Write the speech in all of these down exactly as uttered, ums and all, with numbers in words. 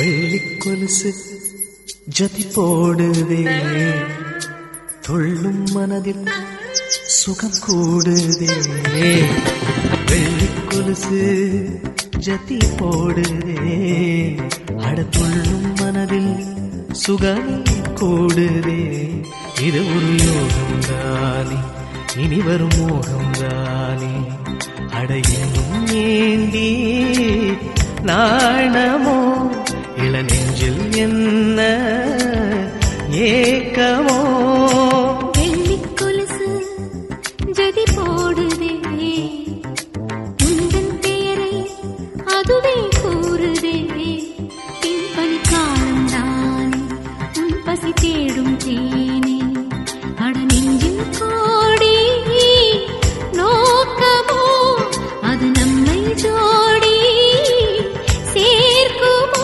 வெள்ளிக்கொலுசு ஜதி போடுதே, துள்ளும் மனதில் சுகம் கூடுதே. வெள்ளிக்கொலுசு ஜதி போடுதே, அட துள்ளும் மனதில் சுகம் கூடுதே. இது ஒரு யோகம் தானே, இனி வரும் மோகம் தானே. அடையும் ஏந்தி நாணமோ, இள நெஞ்சில் என்ன ஏக்கமோ. வெள்ளிக்கொலுசு ஜதி போடுதே, உந்தன் பெயரை அதுவே கூறுதே. பின்பனி காலம்தானே உன் பசி தேடும் தேனே. அட நெஞ்சின் கோடி நோக்கமோ, அது நம்மை ஜோடி சேர்க்குமோ.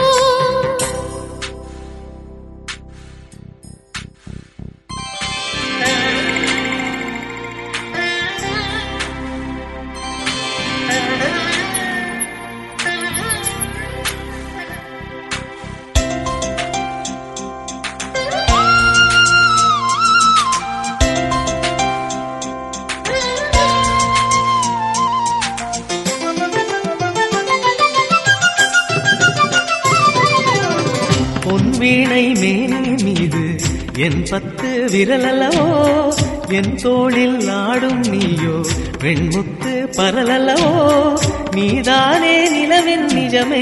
வீணை மேனி மீது என் பத்து விரலல்லவோ, என் தோளில் ஆடும் நீயோ வெண்முத்து பரலல்லவோ. நீதானே நிலவின் நிஜமே.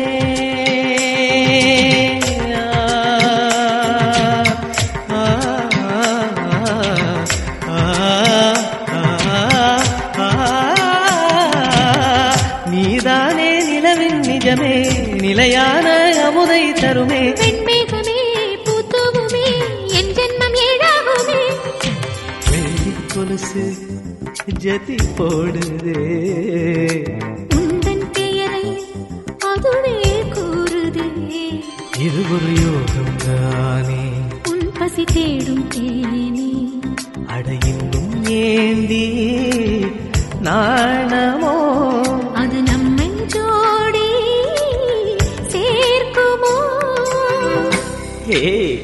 நீதானே நிலவின் நிஜமே, நிலையான அமுதை தருமே. வெண்மேகமே பூத்துவுமே, என் ஜென்மம் ஏழாகுமே. வெள்ளிக்கொலுசு ஜதி போடுதே, உந்தன் பெயரை அதுவே கூறுதே. இது ஒரு யோகம் தானே, உன் பசி தேடும் தேனே. அட இன்னும் ஏந்தி நாணமோ, அது நம்மை ஜோடி சேர்க்குமோ. ஹே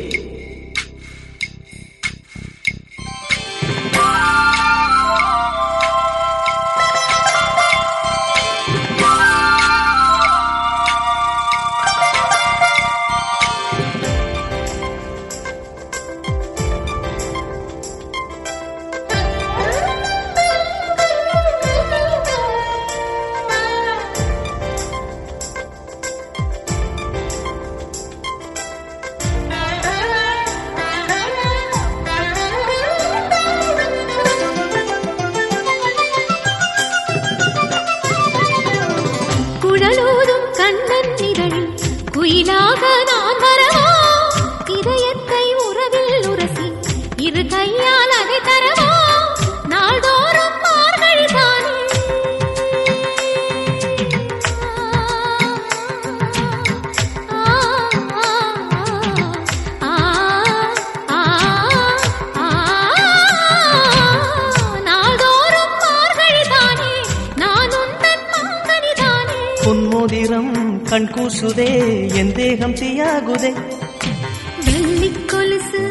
குழலூதும் கண்ணன் நிழலில் குயிலாக நான் வரவா. இதயத்தை உறவில் உரசி இரு கையால் அதை தரவா. நாள்தோறும் மார்கழி தானே. நாள்தோறும் மார்கழி தானே, நான் உந்தன் மாங்கனி தானே. பொன்மோதிரம் கண் கூசுதே, என் தேகம் தீயாகுதே. வெள்ளிக்கொலுசு